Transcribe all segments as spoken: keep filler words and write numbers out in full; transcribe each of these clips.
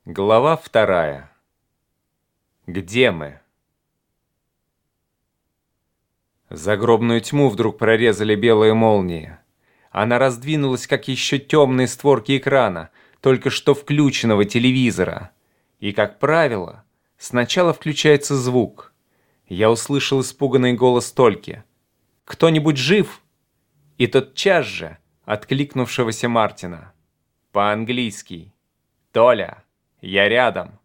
Глава вторая. Где мы? Загробную тьму вдруг прорезали белые молнии. Она раздвинулась, как еще темные створки экрана, только что включенного телевизора. И, как правило, сначала включается звук. Я услышал испуганный голос Тольки. «Кто-нибудь жив?» И тотчас же откликнувшегося Мартина. По-английски. «Толя, я рядом».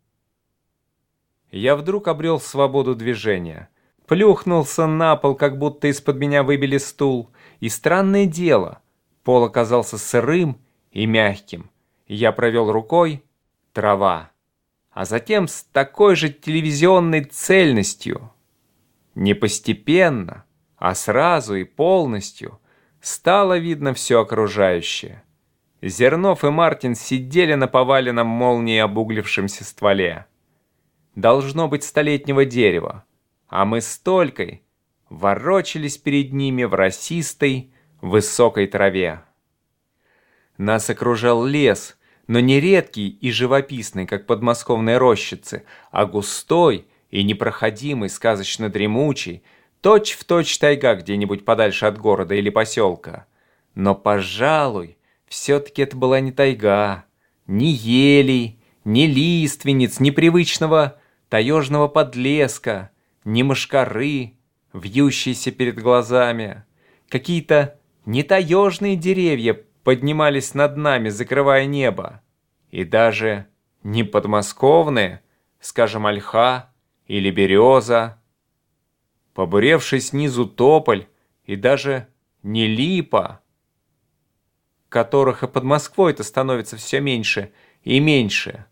Я вдруг обрел свободу движения. Плюхнулся на пол, как будто из-под меня выбили стул. И странное дело, пол оказался сырым и мягким. Я провел рукой — трава. А затем с такой же телевизионной цельностью, не постепенно, а сразу и полностью, стало видно все окружающее. Зернов и Мартин сидели на поваленном молнией обуглившемся стволе. Должно быть столетнего дерева, а мы с Толькой ворочались перед ними в росистой, высокой траве. Нас окружал лес, но не редкий и живописный, как подмосковные рощицы, а густой и непроходимый, сказочно-дремучий, точь-в-точь тайга где-нибудь подальше от города или поселка. Но, пожалуй, все-таки это была не тайга, ни елей, ни лиственниц, ни привычного таежного подлеска, ни мошкары, вьющиеся перед глазами. Какие-то нетаежные деревья поднимались над нами, закрывая небо. И даже не подмосковные, скажем, ольха или береза. Побуревший снизу тополь и даже не липа, которых и под Москвой-то становится все меньше и меньше.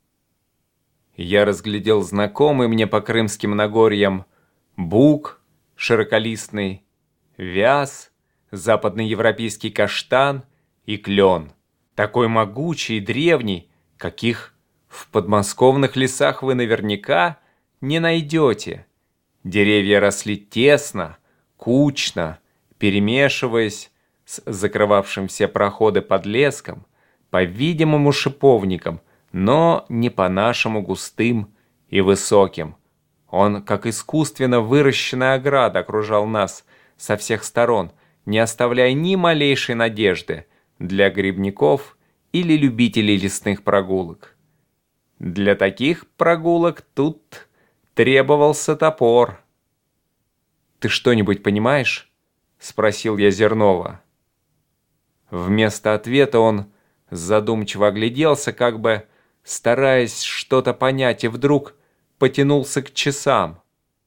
Я разглядел знакомый мне по крымским Нагорьям бук широколистный, вяз, западноевропейский каштан и клен, такой могучий и древний, каких в подмосковных лесах вы наверняка не найдете. Деревья росли тесно, кучно, перемешиваясь с закрывавшим все проходы подлеском, по-видимому шиповником, но не по-нашему густым и высоким. Он, как искусственно выращенная ограда, окружал нас со всех сторон, не оставляя ни малейшей надежды для грибников или любителей лесных прогулок. Для таких прогулок тут требовался топор. «Ты что-нибудь понимаешь?» — спросил я Зернова. Вместо ответа он задумчиво огляделся, как бы стараясь что-то понять, и вдруг потянулся к часам.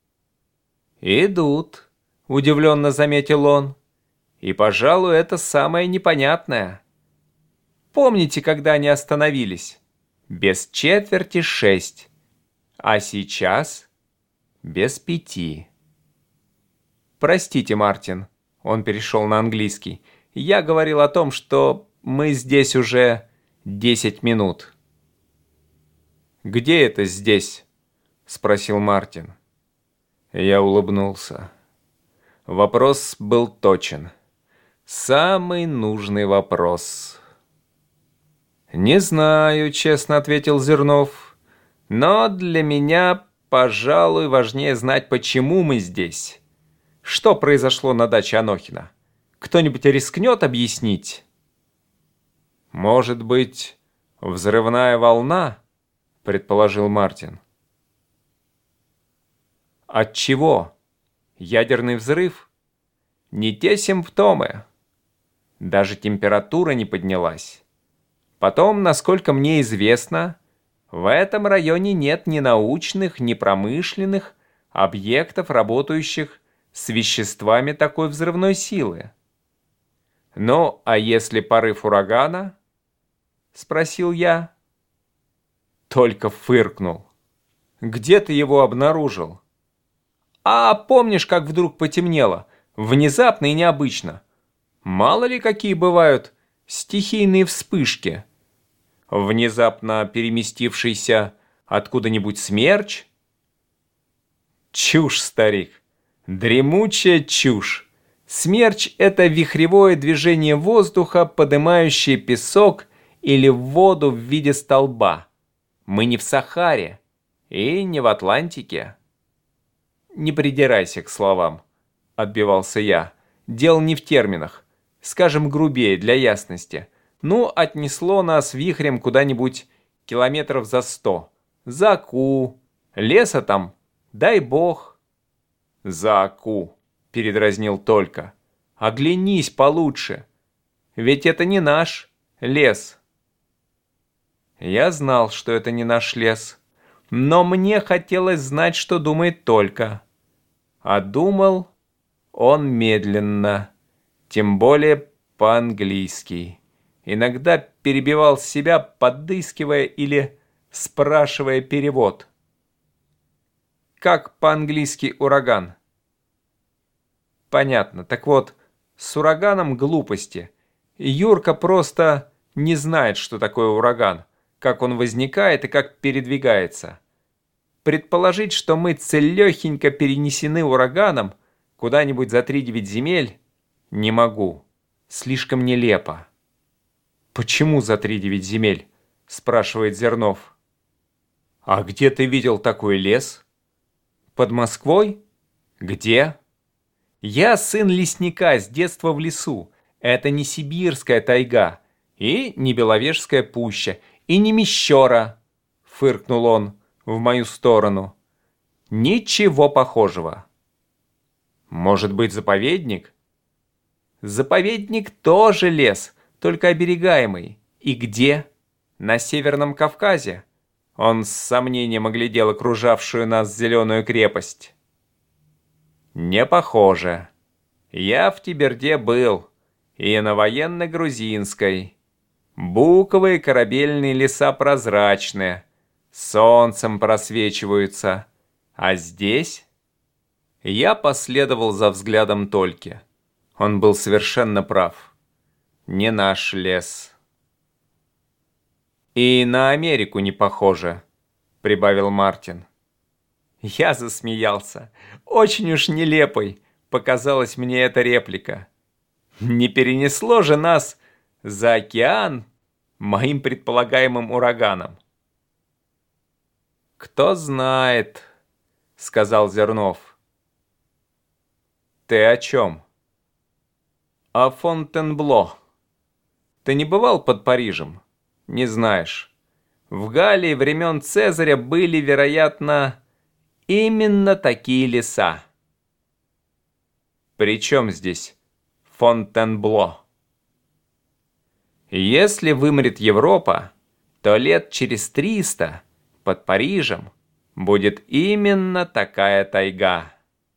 «Идут», — удивленно заметил он, — «и, пожалуй, это самое непонятное. Помните, когда они остановились? Без четверти шесть, а сейчас без пяти». «Простите, Мартин», — он перешел на английский, — «я говорил о том, что мы здесь уже десять минут». «Где это здесь?» — спросил Мартин. Я улыбнулся. Вопрос был точен. Самый нужный вопрос. «Не знаю», — честно ответил Зернов, — «но для меня, пожалуй, важнее знать, почему мы здесь. Что произошло на даче Анохина? Кто-нибудь рискнет объяснить?» «Может быть, взрывная волна?» — предположил Мартин. «От чего? Ядерный взрыв? Не те симптомы. Даже температура не поднялась. Потом, насколько мне известно, в этом районе нет ни научных, ни промышленных объектов, работающих с веществами такой взрывной силы. Ну, а если порыв урагана?» — спросил я. Только фыркнул. «Где ты его обнаружил?» «А помнишь, как вдруг потемнело? Внезапно и необычно. Мало ли какие бывают стихийные вспышки. Внезапно переместившийся откуда-нибудь смерч?» «Чушь, старик. Дремучая чушь. Смерч — это вихревое движение воздуха, поднимающее песок или воду в виде столба. Мы не в Сахаре и не в Атлантике. Не придирайся к словам, отбивался я. Дело не в терминах. Скажем грубее, для ясности. Ну, отнесло нас вихрем куда-нибудь километров за сто. За Аку. Леса там, дай бог. За Аку, передразнил Толька. Оглянись получше. Ведь это не наш лес. Я знал, что это не наш лес. Но мне хотелось знать, что думает Толька. А думал он медленно, тем более по-английски. Иногда перебивал себя, подыскивая или спрашивая перевод. Как по-английски ураган? Понятно. Так вот, с ураганом глупости. Юрка просто не знает, что такое ураган, как он возникает и как передвигается. Предположить, что мы целехенько перенесены ураганом куда-нибудь за три девять земель, не могу. Слишком нелепо. «Почему за три девять земель?» – спрашивает Зернов. «А где ты видел такой лес?» «Под Москвой?» «Где?» «Я сын лесника, с детства в лесу. Это не сибирская тайга, и не Беловежская пуща, и не Мещера», – фыркнул он в мою сторону. «Ничего похожего». «Может быть, заповедник?» «Заповедник тоже лес, только оберегаемый. И где?» «На Северном Кавказе». Он с сомнением оглядел окружавшую нас зеленую крепость. «Не похоже. Я в Тиберде был, и на военно-грузинской. Буковые корабельные леса прозрачные, солнцем просвечиваются. А здесь...» Я последовал за взглядом Тольки. Он был совершенно прав. Не наш лес. «И на Америку не похоже», — прибавил Мартин. Я засмеялся. Очень уж нелепой показалась мне эта реплика. Не перенесло же нас за океан моим предполагаемым ураганом. «Кто знает», — сказал Зернов. «Ты о чем?» «О Фонтенбло. Ты не бывал под Парижем? Не знаешь. В Галлии времен Цезаря были, вероятно, именно такие леса». «При чем здесь Фонтенбло?» «Если вымрет Европа, то лет через триста под Парижем будет именно такая тайга.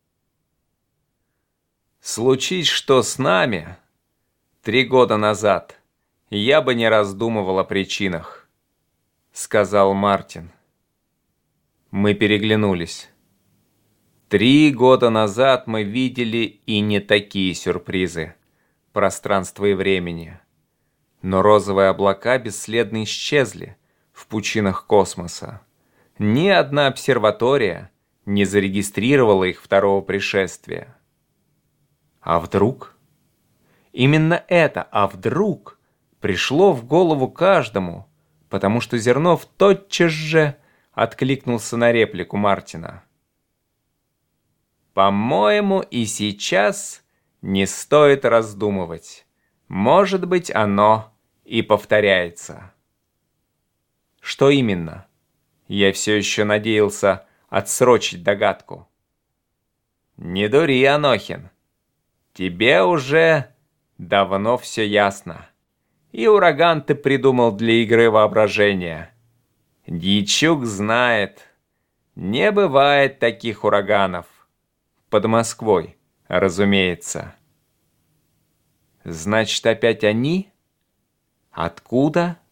Случись что с нами три года назад, я бы не раздумывал о причинах», — сказал Мартин. Мы переглянулись. Три года назад мы видели и не такие сюрпризы пространства и времени. Но розовые облака бесследно исчезли в пучинах космоса. Ни одна обсерватория не зарегистрировала их второго пришествия. А вдруг? Именно это «а вдруг» пришло в голову каждому, потому что Зернов тотчас же откликнулся на реплику Мартина. «По-моему, и сейчас не стоит раздумывать. Может быть, оно и повторяется». Что именно? Я все еще надеялся отсрочить догадку. «Не дури, Анохин. Тебе уже давно все ясно. И ураган ты придумал для игры воображения. Дьячук знает, не бывает таких ураганов. Под Москвой, разумеется». «Значит, опять они? Откуда?»